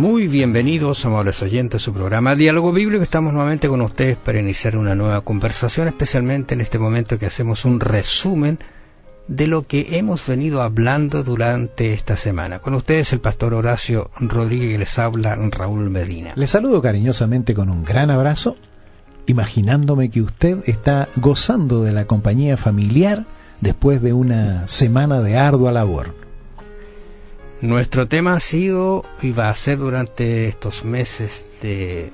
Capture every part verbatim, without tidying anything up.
Muy bienvenidos, amables oyentes, a su programa Diálogo Bíblico. Estamos nuevamente con ustedes para iniciar una nueva conversación, especialmente en este momento que hacemos un resumen de lo que hemos venido hablando durante esta semana. Con ustedes el pastor Horacio Rodríguez, que les habla Raúl Medina. Les saludo cariñosamente con un gran abrazo, imaginándome que usted está gozando de la compañía familiar después de una semana de ardua labor. Nuestro tema ha sido y va a ser durante estos meses de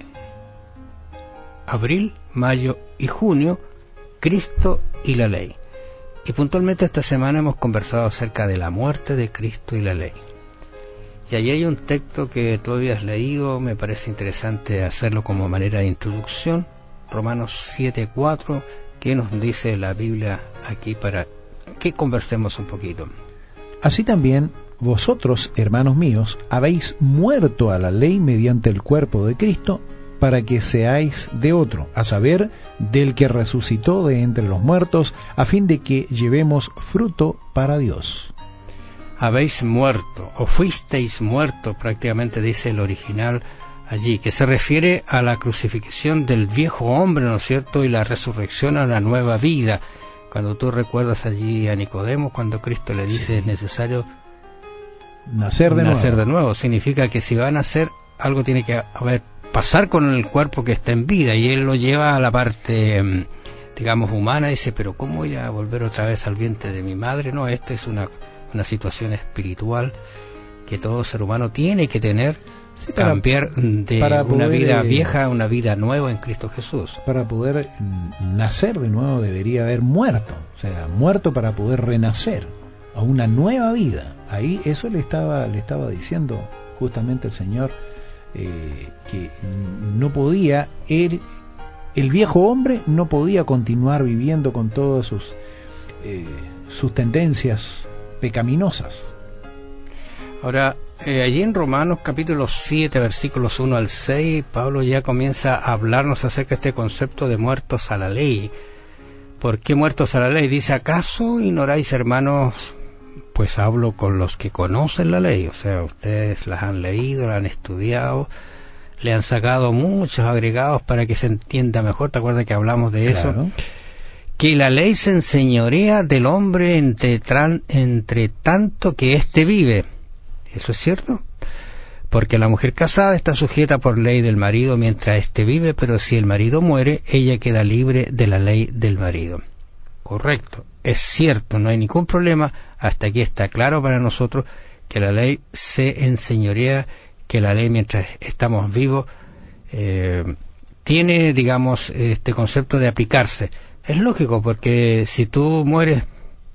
abril, mayo y junio, Cristo y la ley. Y puntualmente esta semana hemos conversado acerca de la muerte de Cristo y la ley. Y allí hay un texto que tú habías leído, me parece interesante hacerlo como manera de introducción, Romanos siete cuatro, que nos dice la Biblia aquí para que conversemos un poquito. Así también vosotros, hermanos míos, habéis muerto a la ley mediante el cuerpo de Cristo, para que seáis de otro, a saber, del que resucitó de entre los muertos, a fin de que llevemos fruto para Dios. Habéis muerto, o fuisteis muertos, prácticamente dice el original allí, que se refiere a la crucifixión del viejo hombre, ¿no es cierto?, y la resurrección a la nueva vida. Cuando tú recuerdas allí a Nicodemo, cuando Cristo le dice es necesario nacer de nacer nuevo. de nuevo, significa que si va a nacer, algo tiene que haber, pasar con el cuerpo que está en vida, y él lo lleva a la parte, digamos, humana, y dice, pero ¿cómo voy a volver otra vez al vientre de mi madre? No, esta es una, una situación espiritual que todo ser humano tiene que tener, sí, para, cambiar de para una poder, vida vieja a una vida nueva en Cristo Jesús. Para poder nacer de nuevo debería haber muerto, o sea, muerto para poder renacer a una nueva vida. Ahí eso le estaba le estaba diciendo justamente el Señor, eh, que no podía él, el viejo hombre no podía continuar viviendo con todas sus eh, sus tendencias pecaminosas. Ahora, eh, allí en Romanos capítulo siete, versículos uno al seis, Pablo ya comienza a hablarnos acerca de este concepto de muertos a la ley. ¿Por qué muertos a la ley? Dice, ¿acaso ignoráis, hermanos? Pues hablo con los que conocen la ley, o sea, ustedes las han leído, la han estudiado, le han sacado muchos agregados para que se entienda mejor. ¿Te acuerdas que hablamos de eso? Claro. Que la ley se enseñorea del hombre entre, tran, entre tanto que éste vive. ¿Eso es cierto? Porque la mujer casada está sujeta por ley del marido mientras éste vive, pero si el marido muere, ella queda libre de la ley del marido. Correcto, es cierto, no hay ningún problema. Hasta aquí está claro para nosotros que la ley se enseñorea, que la ley mientras estamos vivos eh, tiene, digamos, este concepto de aplicarse. Es lógico, porque si tú mueres,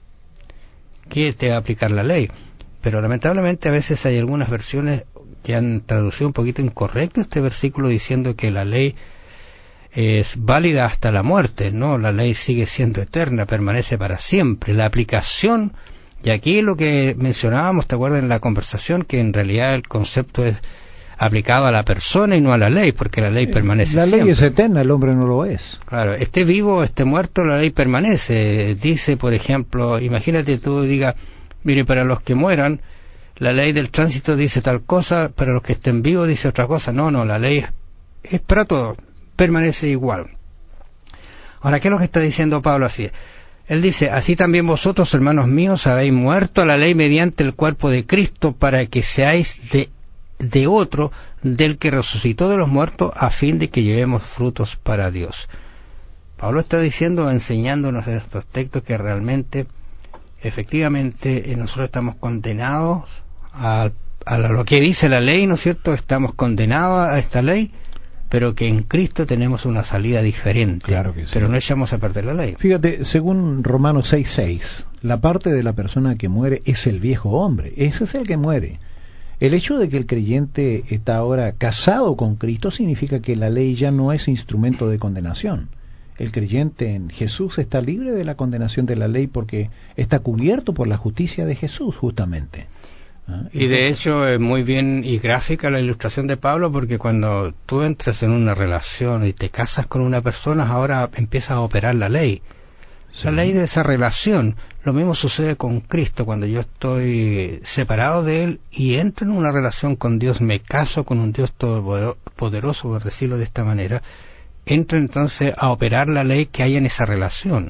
¿qué te va a aplicar la ley? Pero lamentablemente a veces hay algunas versiones que han traducido un poquito incorrecto este versículo diciendo que la ley es válida hasta la muerte. No, la ley sigue siendo eterna, permanece para siempre. La aplicación, y aquí lo que mencionábamos, ¿te acuerdas en la conversación? Que en realidad el concepto es aplicado a la persona y no a la ley, porque la ley sí, permanece la siempre. La ley es eterna, el hombre no lo es. Claro, esté vivo o esté muerto, la ley permanece. Dice, por ejemplo, imagínate tú digas, mire, para los que mueran, la ley del tránsito dice tal cosa, para los que estén vivos dice otra cosa. No, no, la ley es, es para todos, permanece igual. Ahora, ¿qué es lo que está diciendo Pablo así? Él dice, así también vosotros, hermanos míos, habéis muerto a la ley mediante el cuerpo de Cristo, para que seáis de, de otro, del que resucitó de los muertos, a fin de que llevemos frutos para Dios. Pablo está diciendo, enseñándonos en estos textos, que realmente, efectivamente, nosotros estamos condenados a, a lo que dice la ley, ¿no es cierto? Estamos condenados a esta ley, pero que en Cristo tenemos una salida diferente. Claro que sí. Pero no echamos a perder la ley. Fíjate, según Romanos seis seis, la parte de la persona que muere es el viejo hombre, ese es el que muere. El hecho de que el creyente está ahora casado con Cristo significa que la ley ya no es instrumento de condenación. El creyente en Jesús está libre de la condenación de la ley porque está cubierto por la justicia de Jesús, justamente. ¿Ah? Y de hecho es muy bien y gráfica la ilustración de Pablo, porque cuando tú entras en una relación y te casas con una persona, ahora empiezas a operar la ley. La ley de esa relación. Lo mismo sucede con Cristo. Cuando yo estoy separado de Él y entro en una relación con Dios, me caso con un Dios todopoderoso, por decirlo de esta manera, entro entonces a operar la ley que hay en esa relación.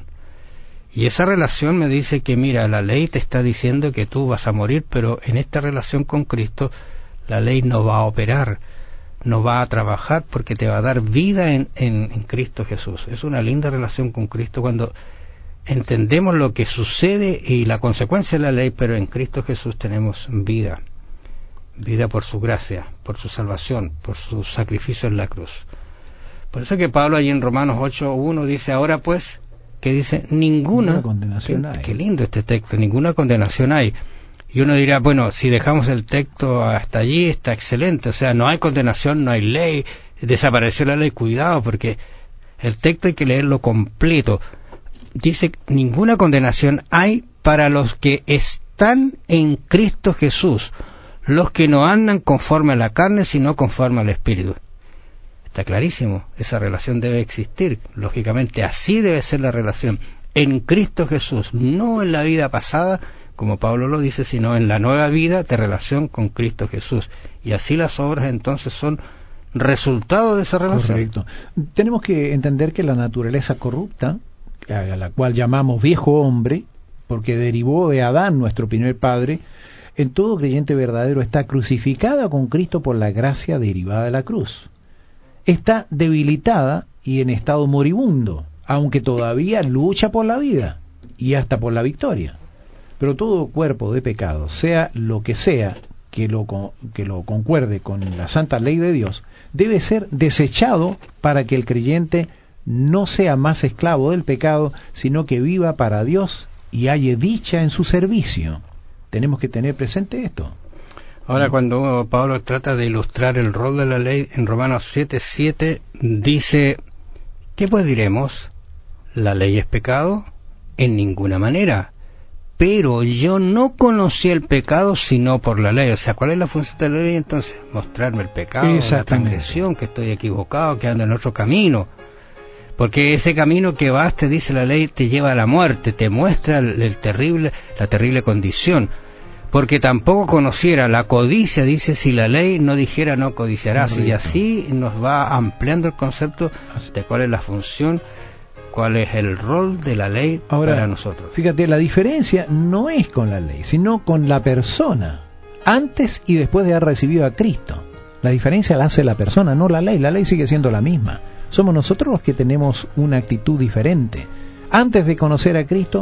Y esa relación me dice que, mira, la ley te está diciendo que tú vas a morir, pero en esta relación con Cristo, la ley no va a operar, no va a trabajar, porque te va a dar vida en, en, en Cristo Jesús. Es una linda relación con Cristo cuando entendemos lo que sucede y la consecuencia de la ley, pero en Cristo Jesús tenemos vida. Vida por su gracia, por su salvación, por su sacrificio en la cruz. Por eso que Pablo allí en Romanos ocho uno dice, ahora pues, que dice, ninguna, ninguna condenación qué, hay. Qué lindo este texto, ninguna condenación hay. Y uno dirá, bueno, si dejamos el texto hasta allí, está excelente, o sea, no hay condenación, no hay ley, desapareció la ley, cuidado, porque el texto hay que leerlo completo. Dice, ninguna condenación hay para los que están en Cristo Jesús, los que no andan conforme a la carne, sino conforme al Espíritu. Está clarísimo, esa relación debe existir, lógicamente así debe ser la relación, en Cristo Jesús, no en la vida pasada, como Pablo lo dice, sino en la nueva vida de relación con Cristo Jesús. Y así las obras entonces son resultado de esa relación. Correcto. Tenemos que entender que la naturaleza corrupta, a la cual llamamos viejo hombre, porque derivó de Adán, nuestro primer padre, en todo creyente verdadero está crucificada con Cristo por la gracia derivada de la cruz. Está debilitada y en estado moribundo, aunque todavía lucha por la vida y hasta por la victoria. Pero todo cuerpo de pecado, sea lo que sea, que lo, que lo concuerde con la santa ley de Dios, debe ser desechado para que el creyente no sea más esclavo del pecado, sino que viva para Dios y halle dicha en su servicio. Tenemos que tener presente esto. Ahora, cuando Pablo trata de ilustrar el rol de la ley en Romanos siete siete, dice, ¿qué pues diremos? ¿La ley es pecado? En ninguna manera. Pero yo no conocí el pecado sino por la ley. O sea, ¿cuál es la función de la ley entonces? Mostrarme el pecado, la transgresión, que estoy equivocado, que ando en otro camino. Porque ese camino que vas, te dice la ley, te lleva a la muerte, te muestra el, el terrible, la terrible condición. Porque tampoco conociera la codicia, dice, si la ley no dijera no codiciarás. Correcto. Y así nos va ampliando el concepto de cuál es la función, cuál es el rol de la ley. Ahora, para nosotros. Fíjate, la diferencia no es con la ley, sino con la persona, antes y después de haber recibido a Cristo. La diferencia la hace la persona, no la ley. La ley sigue siendo la misma. Somos nosotros los que tenemos una actitud diferente. Antes de conocer a Cristo,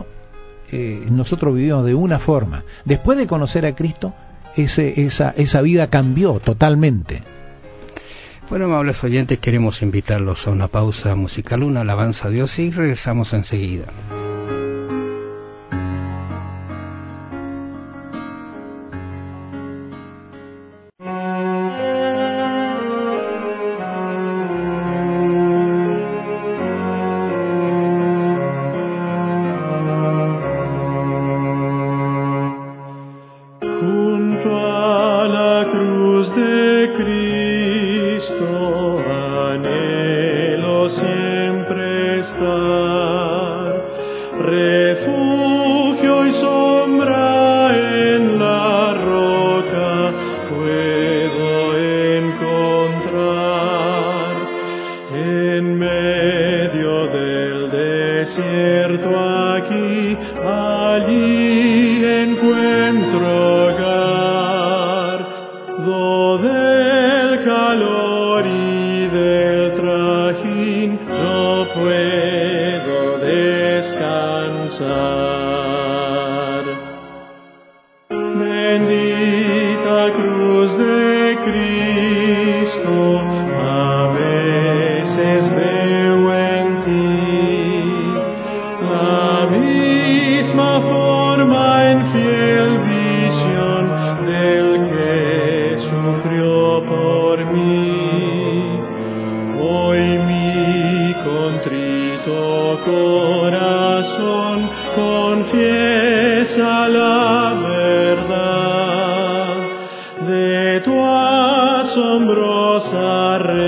eh, nosotros vivimos de una forma. Después de conocer a Cristo, ese, esa, esa vida cambió totalmente. Bueno, amables oyentes, queremos invitarlos a una pausa musical, una alabanza a Dios, y regresamos enseguida.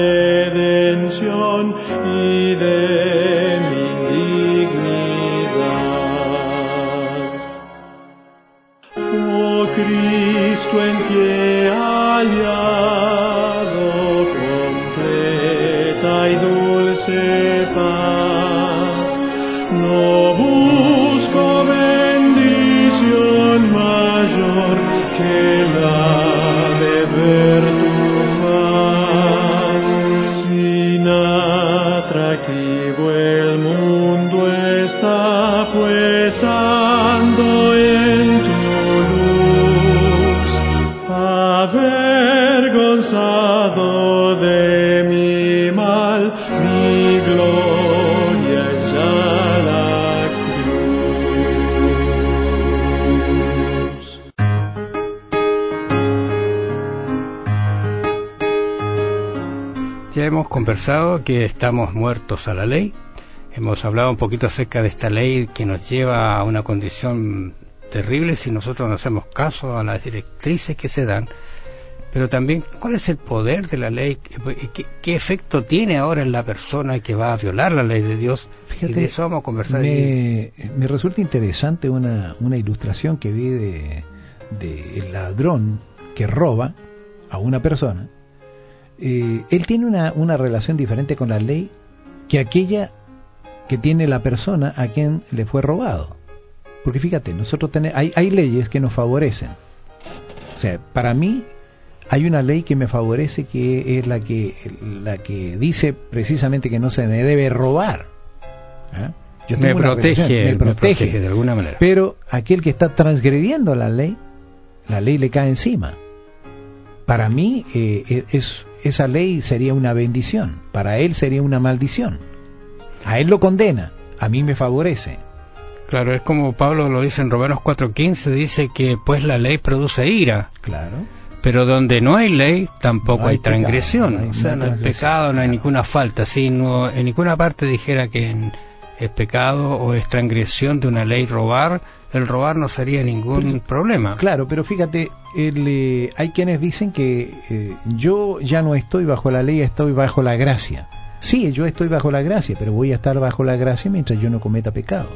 Redención y de mi dignidad. Cristo en ti he hallado completa y dulce paz. No busco bendición mayor que la de ver tu faz. Sin atractivo el mundo está, pues ando en tu luz, avergonzado de mi mal, mi gloria es ya la cruz. Ya hemos conversado que estamos muertos a la ley. Hemos hablado un poquito acerca de esta ley que nos lleva a una condición terrible si nosotros no hacemos caso a las directrices que se dan. Pero también, ¿cuál es el poder de la ley? ¿Qué, qué efecto tiene ahora en la persona que va a violar la ley de Dios? Fíjate, y de eso vamos a conversar. Me, me resulta interesante una, una ilustración que vi de, de el ladrón que roba a una persona. Eh, él tiene una, una relación diferente con la ley que aquella que tiene la persona a quien le fue robado. Porque fíjate, nosotros tenemos, hay, hay leyes que nos favorecen. O sea, para mí hay una ley que me favorece, que es la que la que dice precisamente que no se me debe robar. ¿Ah? Yo me, protege, me, protege, me protege de alguna manera. Pero aquel que está transgrediendo la ley, la ley le cae encima. Para mí eh, es, esa ley sería una bendición, para él sería una maldición. A él lo condena, a mí me favorece. Claro, es como Pablo lo dice en Romanos cuatro quince, dice que pues la ley produce ira. Claro. Pero donde no hay ley, tampoco no hay hay transgresión. Pecado, no hay, o sea, no hay pecado, no hay claro. ninguna falta. Si no, en ninguna parte dijera que en, es pecado o es transgresión de una ley robar, el robar no sería ningún pero, problema. Claro, pero fíjate, el, eh, hay quienes dicen que eh, yo ya no estoy bajo la ley, estoy bajo la gracia. Sí, yo estoy bajo la gracia, pero voy a estar bajo la gracia mientras yo no cometa pecado.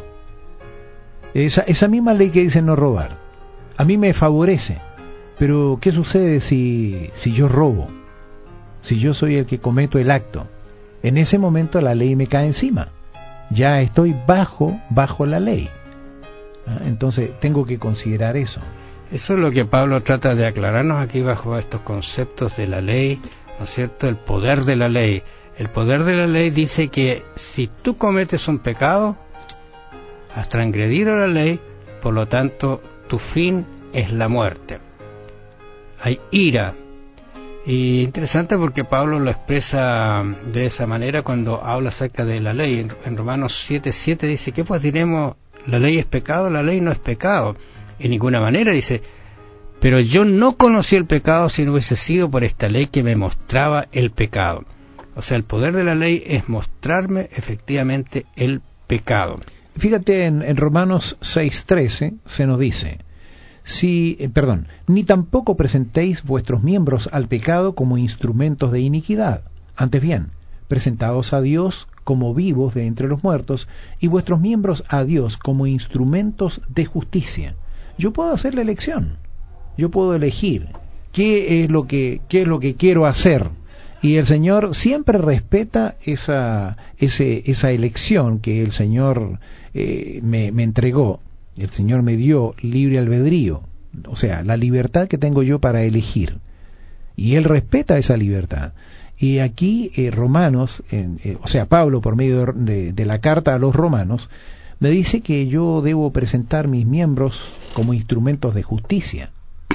Esa, esa misma ley que dice no robar, a mí me favorece. Pero ¿qué sucede si, si yo robo? Si yo soy el que cometo el acto. En ese momento la ley me cae encima. Ya estoy bajo, bajo la ley. ¿Ah? Entonces tengo que considerar eso. Eso es lo que Pablo trata de aclararnos aquí bajo estos conceptos de la ley, ¿no es cierto? El poder de la ley. El poder de la ley dice que si tú cometes un pecado, has transgredido la ley, por lo tanto tu fin es la muerte. Hay ira. Y interesante porque Pablo lo expresa de esa manera cuando habla acerca de la ley. En, en Romanos siete siete dice, ¿qué pues diremos? ¿La ley es pecado? La ley no es pecado. En ninguna manera, dice, pero yo no conocí el pecado si no hubiese sido por esta ley que me mostraba el pecado. O sea, el poder de la ley es mostrarme efectivamente el pecado. Fíjate, en, en Romanos seis trece se nos dice, si, eh, perdón, ni tampoco presentéis vuestros miembros al pecado como instrumentos de iniquidad. Antes bien, presentaos a Dios como vivos de entre los muertos, y vuestros miembros a Dios como instrumentos de justicia. Yo puedo hacer la elección, yo puedo elegir qué es lo que, qué es lo que quiero hacer. Y el Señor siempre respeta esa, ese, esa elección que el Señor eh, me, me entregó. El Señor me dio libre albedrío, o sea, la libertad que tengo yo para elegir. Y Él respeta esa libertad. Y aquí eh, Romanos, en, eh, o sea, Pablo por medio de, de, de la carta a los romanos, me dice que yo debo presentar mis miembros como instrumentos de justicia,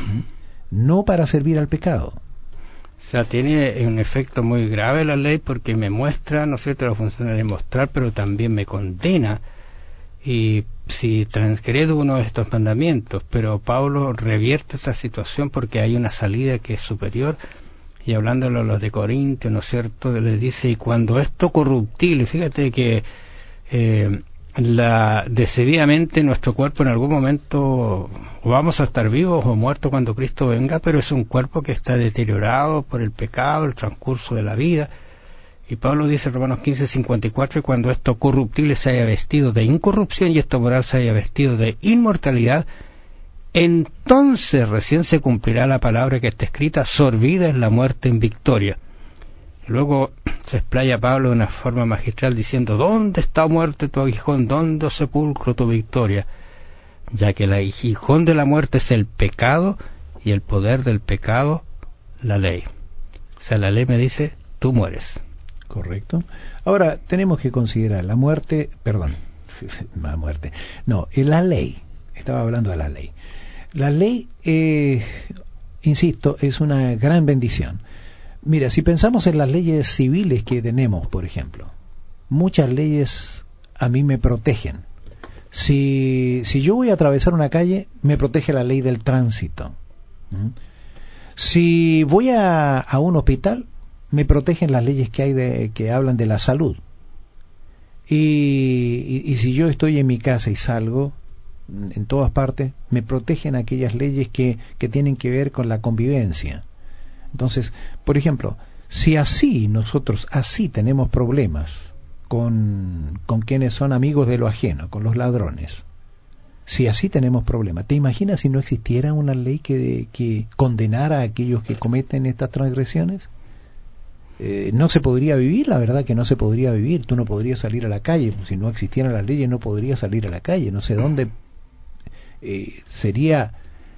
no para servir al pecado. O sea, tiene un efecto muy grave la ley porque me muestra, ¿no es cierto?, la función de mostrar, pero también me condena. Y si transgredo uno de estos mandamientos, pero Pablo revierte esa situación porque hay una salida que es superior. Y hablándolo a los de Corintios, ¿no es cierto?, les dice, y cuando esto corruptible, fíjate que eh, la, decididamente nuestro cuerpo en algún momento o vamos a estar vivos o muertos cuando Cristo venga, pero es un cuerpo que está deteriorado por el pecado, el transcurso de la vida. Y Pablo dice en Romanos quince cincuenta y cuatro, y cuando esto corruptible se haya vestido de incorrupción y esto moral se haya vestido de inmortalidad, entonces recién se cumplirá la palabra que está escrita: sorbida es la muerte en victoria. Y luego se explaya Pablo de una forma magistral diciendo: ¿dónde está muerte tu aguijón? ¿Dónde, oh sepulcro, tu victoria? Ya que el aguijón de la muerte es el pecado, y el poder del pecado, la ley. O sea, la ley me dice: tú mueres. Correcto. Ahora, tenemos que considerar la muerte, perdón, la muerte, no, la ley, estaba hablando de la ley. La ley, eh, insisto, es una gran bendición. Mira, si pensamos en las leyes civiles que tenemos, por ejemplo, muchas leyes a mí me protegen. Si, si yo voy a atravesar una calle, me protege la ley del tránsito. ¿Mm? Si voy a, a un hospital, me protegen las leyes que hay de, que hablan de la salud. Y, y, y si yo estoy en mi casa y salgo, en todas partes, me protegen aquellas leyes que, que tienen que ver con la convivencia. Entonces, por ejemplo, si así nosotros así tenemos problemas con, con quienes son amigos de lo ajeno, con los ladrones, si así tenemos problemas, ¿te imaginas si no existiera una ley que, que condenara a aquellos que cometen estas transgresiones? Eh, no se podría vivir, la verdad que no se podría vivir. Tú no podrías salir a la calle, si no existieran las leyes no podrías salir a la calle. No sé dónde eh, sería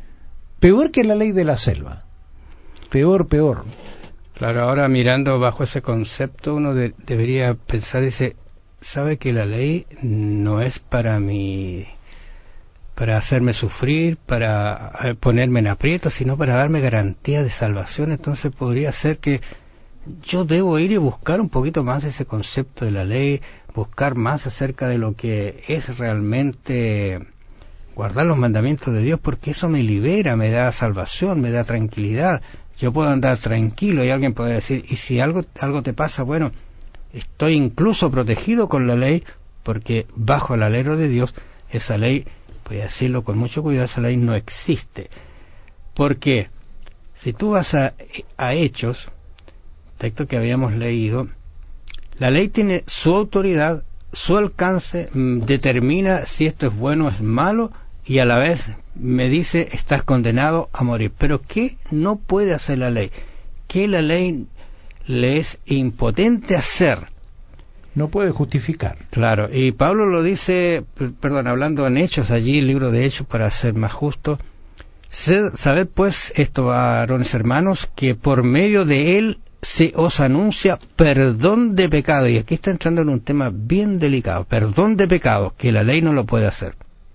peor que la ley de la selva. Peor, peor. Claro, ahora mirando bajo ese concepto uno de, debería pensar, dice, sabe que la ley no es para mí, para hacerme sufrir, para ponerme en aprietos, sino para darme garantía de salvación. Entonces podría ser que yo debo ir y buscar un poquito más ese concepto de la ley, buscar más acerca de lo que es realmente guardar los mandamientos de Dios, porque eso me libera, me da salvación, me da tranquilidad. Yo puedo andar tranquilo, y alguien puede decir, y si algo, algo te pasa, bueno, estoy incluso protegido con la ley, porque bajo el alero de Dios, esa ley, voy a decirlo con mucho cuidado, esa ley no existe. Porque si tú vas a, a Hechos, texto que habíamos leído, la ley tiene su autoridad, su alcance, mmm, determina si esto es bueno o es malo, y a la vez me dice, estás condenado a morir. Pero ¿qué no puede hacer la ley? ¿Qué la ley le es impotente hacer? No puede justificar. Claro, y Pablo lo dice, perdón, hablando en Hechos, allí el libro de Hechos, para ser más justo, sabed pues esto, varones hermanos, que por medio de él se os anuncia perdón de pecado. Y aquí está entrando en un tema bien delicado, perdón de pecado, que la ley no lo puede hacer.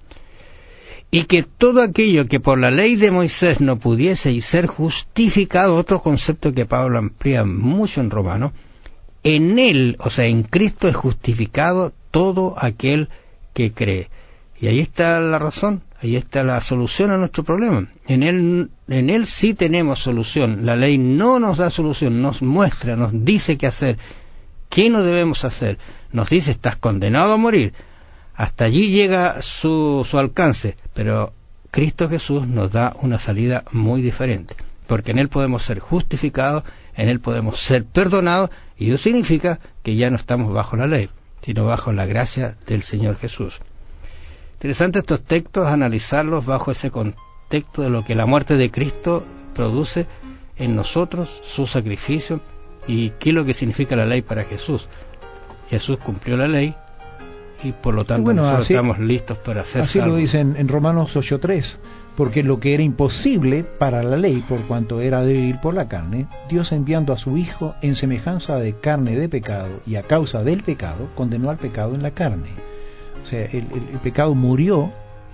Y que todo aquello que por la ley de Moisés no pudiese ser justificado, otro concepto que Pablo amplía mucho en Romanos, en él, o sea, en Cristo es justificado todo aquel que cree. Y ahí está la razón, ahí está la solución a nuestro problema. En él, en él sí tenemos solución. La ley no nos da solución, nos muestra, nos dice qué hacer, qué no debemos hacer. Nos dice, estás condenado a morir. Hasta allí llega su, su alcance, pero Cristo Jesús nos da una salida muy diferente, porque en él podemos ser justificados, en él podemos ser perdonados, y eso significa que ya no estamos bajo la ley, sino bajo la gracia del Señor Jesús. Interesante estos textos, analizarlos bajo ese contexto de lo que la muerte de Cristo produce en nosotros, su sacrificio, y qué es lo que significa la ley para Jesús. Jesús cumplió la ley, y por lo tanto bueno, nosotros así, estamos listos para ser así salvos. Lo dice en, en Romanos ocho tres, porque lo que era imposible para la ley, por cuanto era débil por la carne, Dios enviando a su Hijo en semejanza de carne de pecado, y a causa del pecado, condenó al pecado en la carne. O sea, el, el, el pecado murió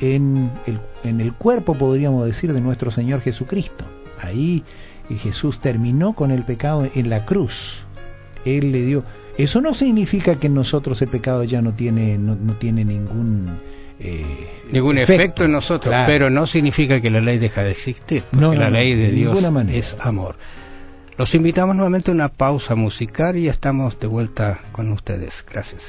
en el, en el cuerpo, podríamos decir, de nuestro Señor Jesucristo. Ahí Jesús terminó con el pecado en la cruz. Él le dio... Eso no significa que en nosotros el pecado ya no tiene no, no tiene ningún eh, ningún efecto, efecto en nosotros, claro. Pero no significa que la ley deja de existir, porque no, no, la ley de Dios es amor. Los invitamos nuevamente a una pausa musical y ya estamos de vuelta con ustedes. Gracias.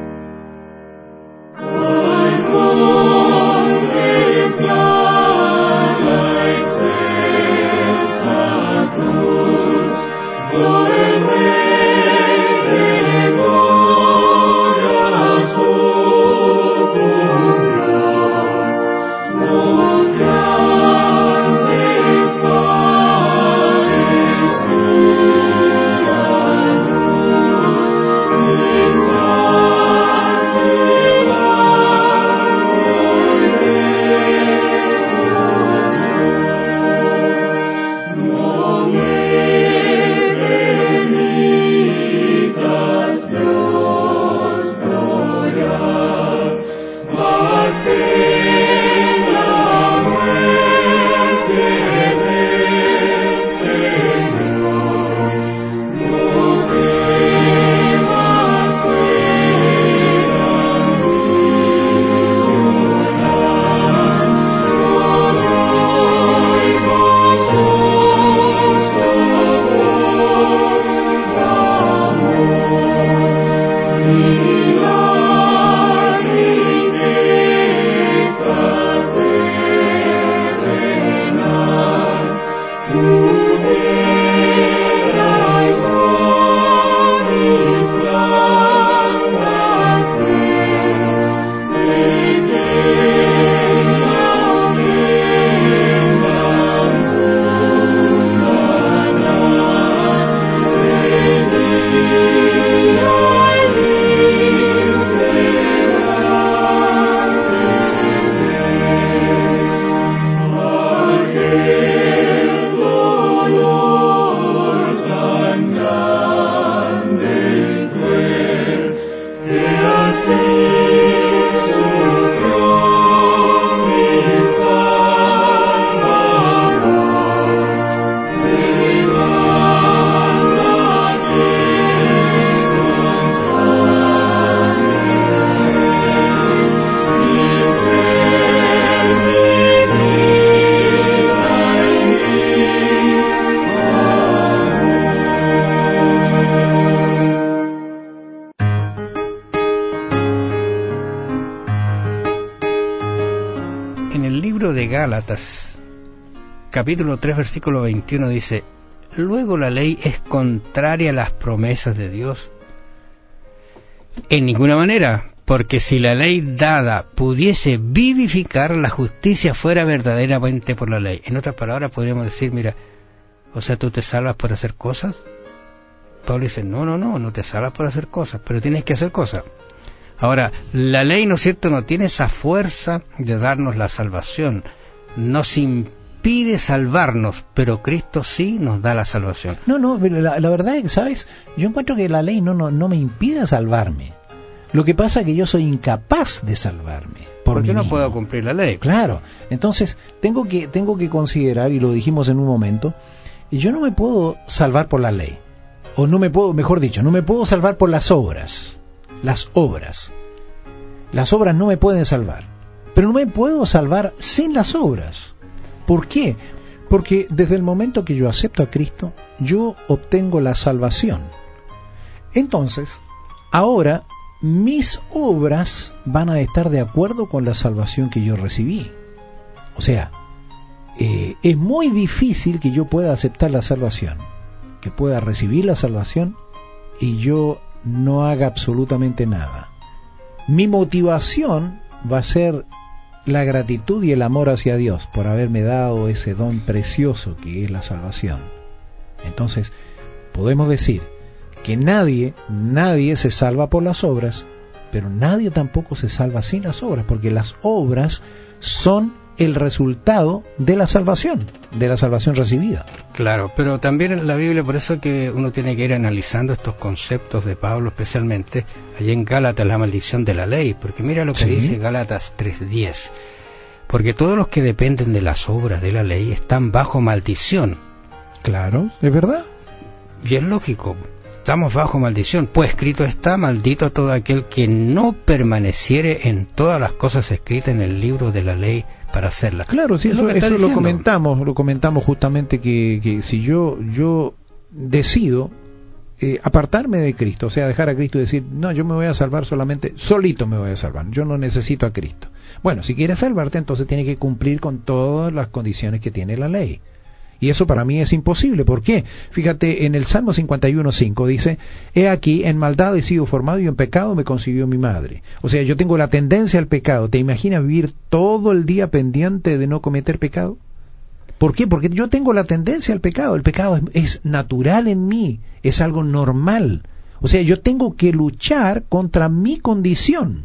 Contemplar de Gálatas, capítulo tres, versículo veintiuno, dice: luego la ley es contraria a las promesas de Dios. En ninguna manera, porque si la ley dada pudiese vivificar, la justicia fuera verdaderamente por la ley. En otras palabras, podríamos decir, mira, o sea, ¿tú te salvas por hacer cosas? Pablo dice, no, no, no, no te salvas por hacer cosas, pero tienes que hacer cosas. Ahora, la ley, ¿no es cierto?, no tiene esa fuerza de darnos la salvación. Nos impide salvarnos, pero Cristo sí nos da la salvación. No, no, la, la verdad es que, ¿sabes? Yo encuentro que la ley no, no, no me impide salvarme. Lo que pasa es que yo soy incapaz de salvarme. Por Porque mí no mismo. puedo cumplir la ley. Claro. Entonces, tengo que, tengo que considerar, y lo dijimos en un momento, yo no me puedo salvar por la ley. O no me puedo, mejor dicho, no me puedo salvar por las obras. Las obras. Las obras no me pueden salvar. Pero no me puedo salvar sin las obras. ¿Por qué? Porque desde el momento que yo acepto a Cristo, yo obtengo la salvación. Entonces, ahora mis obras van a estar de acuerdo con la salvación que yo recibí. O sea, eh, es muy difícil que yo pueda aceptar la salvación, que pueda recibir la salvación y yo no haga absolutamente nada. Mi motivación va a ser la gratitud y el amor hacia Dios por haberme dado ese don precioso que es la salvación. Entonces, podemos decir que nadie, nadie se salva por las obras, pero nadie tampoco se salva sin las obras, porque las obras son el resultado de la salvación, de la salvación recibida. Claro, pero también en la Biblia, por eso que uno tiene que ir analizando estos conceptos de Pablo, especialmente allá en Gálatas, la maldición de la ley, porque mira lo que sí dice Gálatas tres diez, porque todos los que dependen de las obras de la ley están bajo maldición. Claro, es verdad. Y es lógico, estamos bajo maldición, pues escrito está: maldito todo aquel que no permaneciere en todas las cosas escritas en el libro de la ley para hacerlas. Claro, sí, eso, lo, eso lo comentamos, lo comentamos justamente que, que si yo yo decido eh, apartarme de Cristo, o sea, dejar a Cristo y decir, no, yo me voy a salvar solamente, solito me voy a salvar, yo no necesito a Cristo. Bueno, si quieres salvarte, entonces tienes que cumplir con todas las condiciones que tiene la ley. Y eso para mí es imposible. ¿Por qué? Fíjate, en el Salmo cincuenta y uno cinco dice: he aquí, en maldad he sido formado y en pecado me concibió mi madre. O sea, yo tengo la tendencia al pecado. ¿Te imaginas vivir todo el día pendiente de no cometer pecado? ¿Por qué? Porque yo tengo la tendencia al pecado. El pecado es, es natural en mí, es algo normal. O sea, yo tengo que luchar contra mi condición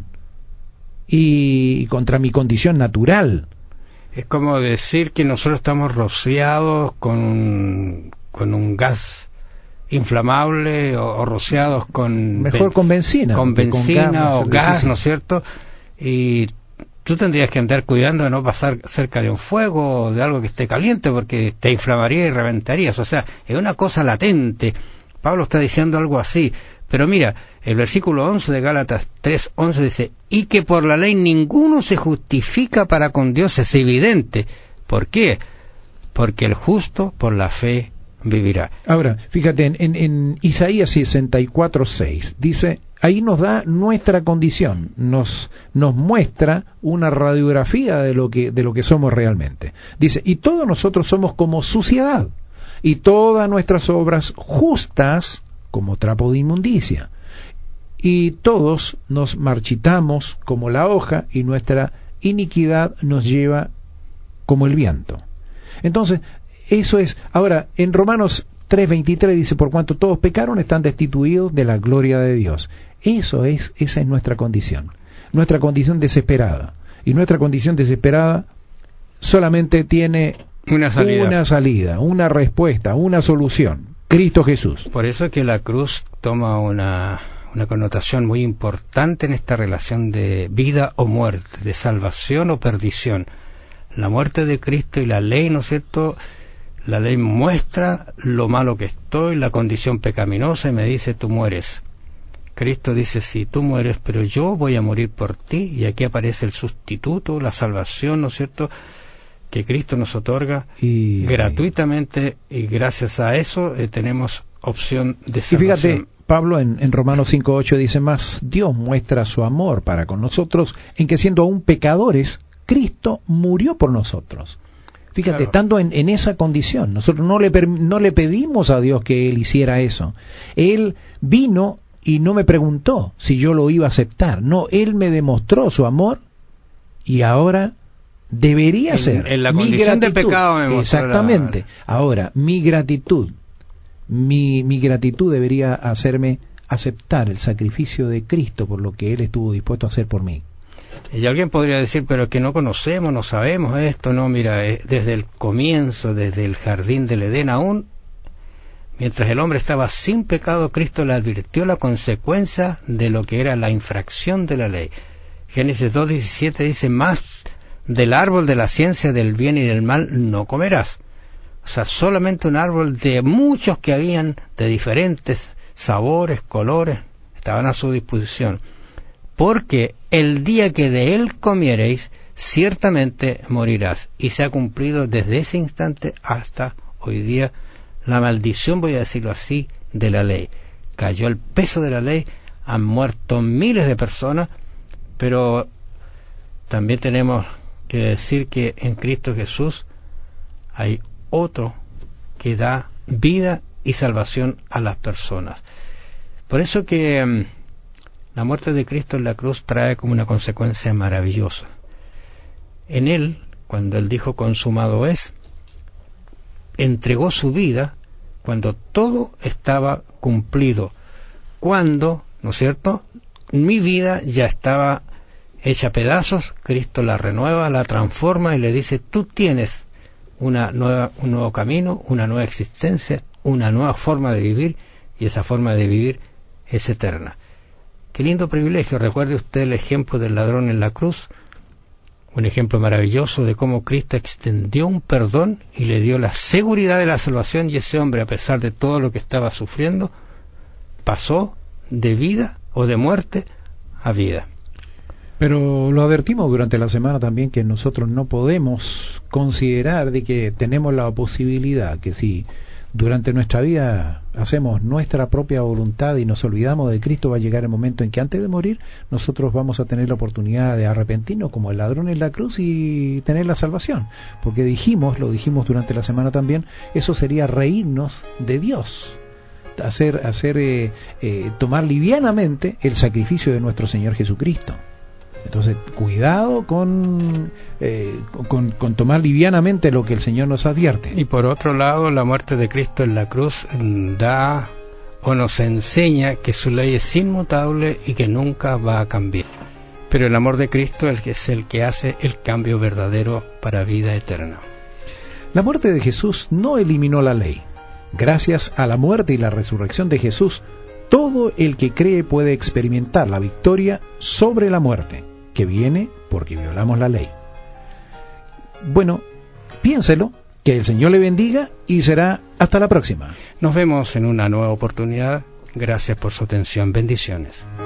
y contra mi condición natural. Es como decir que nosotros estamos rociados con un, con un gas inflamable o, o rociados con... Mejor ben, con benzina. Con benzina con gas, o gas, ¿no es cierto? Y tú tendrías que andar cuidando de no pasar cerca de un fuego o de algo que esté caliente, porque te inflamaría y reventarías. O sea, es una cosa latente. Pablo está diciendo algo así. Pero mira, el versículo once de Gálatas tres once dice: y que por la ley ninguno se justifica para con Dios, es evidente. ¿Por qué? Porque el justo por la fe vivirá. Ahora, fíjate, en, en, en Isaías sesenta y cuatro seis dice, ahí nos da nuestra condición, nos, nos muestra una radiografía de lo que, de lo que somos realmente. Dice, y todos nosotros somos como suciedad, y todas nuestras obras justas como trapo de inmundicia, y todos nos marchitamos como la hoja, y nuestra iniquidad nos lleva como el viento. Entonces, eso es. Ahora, en Romanos tres veintitrés dice, por cuanto todos pecaron, están destituidos de la gloria de Dios. Eso es, esa es nuestra condición, nuestra condición desesperada, y nuestra condición desesperada solamente tiene una salida, una, salida, una respuesta, una solución: Cristo Jesús. Por eso es que la cruz toma una, una connotación muy importante en esta relación de vida o muerte, de salvación o perdición. La muerte de Cristo y la ley, ¿no es cierto? La ley muestra lo malo que estoy, la condición pecaminosa, y me dice, tú mueres. Cristo dice, sí, tú mueres, pero yo voy a morir por ti, y aquí aparece el sustituto, la salvación, ¿no es cierto?, que Cristo nos otorga y... gratuitamente, y gracias a eso eh, tenemos opción de salvación. Y fíjate, Pablo en, en Romanos cinco ocho dice más, Dios muestra su amor para con nosotros en que siendo aún pecadores, Cristo murió por nosotros. Fíjate, Claro. estando en, en esa condición, nosotros no le, per- no le pedimos a Dios que Él hiciera eso. Él vino y no me preguntó si yo lo iba a aceptar. No, Él me demostró su amor y ahora debería En- ser. en la mi condición de gratitud. pecado me mostró la- Exactamente. Ahora, mi gratitud, mi, mi gratitud debería hacerme aceptar el sacrificio de Cristo por lo que Él estuvo dispuesto a hacer por mí. Y alguien podría decir, pero es que no conocemos, no sabemos esto. No, mira, eh, desde el comienzo, desde el jardín del Edén aún, mientras el hombre estaba sin pecado, Cristo le advirtió la consecuencia de lo que era la infracción de la ley. Génesis dos diecisiete dice, más del árbol de la ciencia del bien y del mal no comerás. O sea, solamente un árbol de muchos que habían, de diferentes sabores, colores, estaban a su disposición. Porque el día que de él comiereis, ciertamente morirás. Y se ha cumplido desde ese instante hasta hoy día la maldición, voy a decirlo así, de la ley. Cayó el peso de la ley, han muerto miles de personas, pero también tenemos que decir que en Cristo Jesús hay otro que da vida y salvación a las personas. Por eso que mm, la muerte de Cristo en la cruz trae como una consecuencia maravillosa. En Él, cuando Él dijo consumado es, entregó su vida cuando todo estaba cumplido. Cuando, ¿no es cierto?, mi vida ya estaba hecha a pedazos, Cristo la renueva, la transforma y le dice, tú tienes una nueva, un nuevo camino, una nueva existencia, una nueva forma de vivir, y esa forma de vivir es eterna. Qué lindo privilegio. Recuerde usted el ejemplo del ladrón en la cruz, un ejemplo maravilloso de cómo Cristo extendió un perdón y le dio la seguridad de la salvación, y ese hombre, a pesar de todo lo que estaba sufriendo, pasó de vida o de muerte a vida. Pero lo advertimos durante la semana también, que nosotros no podemos considerar de que tenemos la posibilidad que si durante nuestra vida hacemos nuestra propia voluntad y nos olvidamos de Cristo, va a llegar el momento en que antes de morir nosotros vamos a tener la oportunidad de arrepentirnos como el ladrón en la cruz y tener la salvación. Porque dijimos, lo dijimos durante la semana también, eso sería reírnos de Dios, hacer, hacer eh, eh, tomar livianamente el sacrificio de nuestro Señor Jesucristo. Entonces, cuidado con, eh, con, con tomar livianamente lo que el Señor nos advierte. Y por otro lado, la muerte de Cristo en la cruz da o nos enseña que su ley es inmutable y que nunca va a cambiar. Pero el amor de Cristo es el que, es el que hace el cambio verdadero para vida eterna. La muerte de Jesús no eliminó la ley. Gracias a la muerte y la resurrección de Jesús, todo el que cree puede experimentar la victoria sobre la muerte, que viene porque violamos la ley. Bueno, piénselo, que el Señor le bendiga y será hasta la próxima. Nos vemos en una nueva oportunidad. Gracias por su atención. Bendiciones.